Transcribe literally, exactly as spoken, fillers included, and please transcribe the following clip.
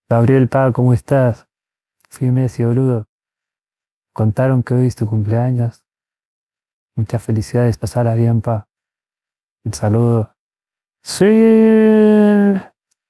Gabriel, pa, ¿cómo estás? Fui Messi, boludo. Contaron que hoy es tu cumpleaños. Muchas felicidades, pasala bien, pa. Un saludo. Sí.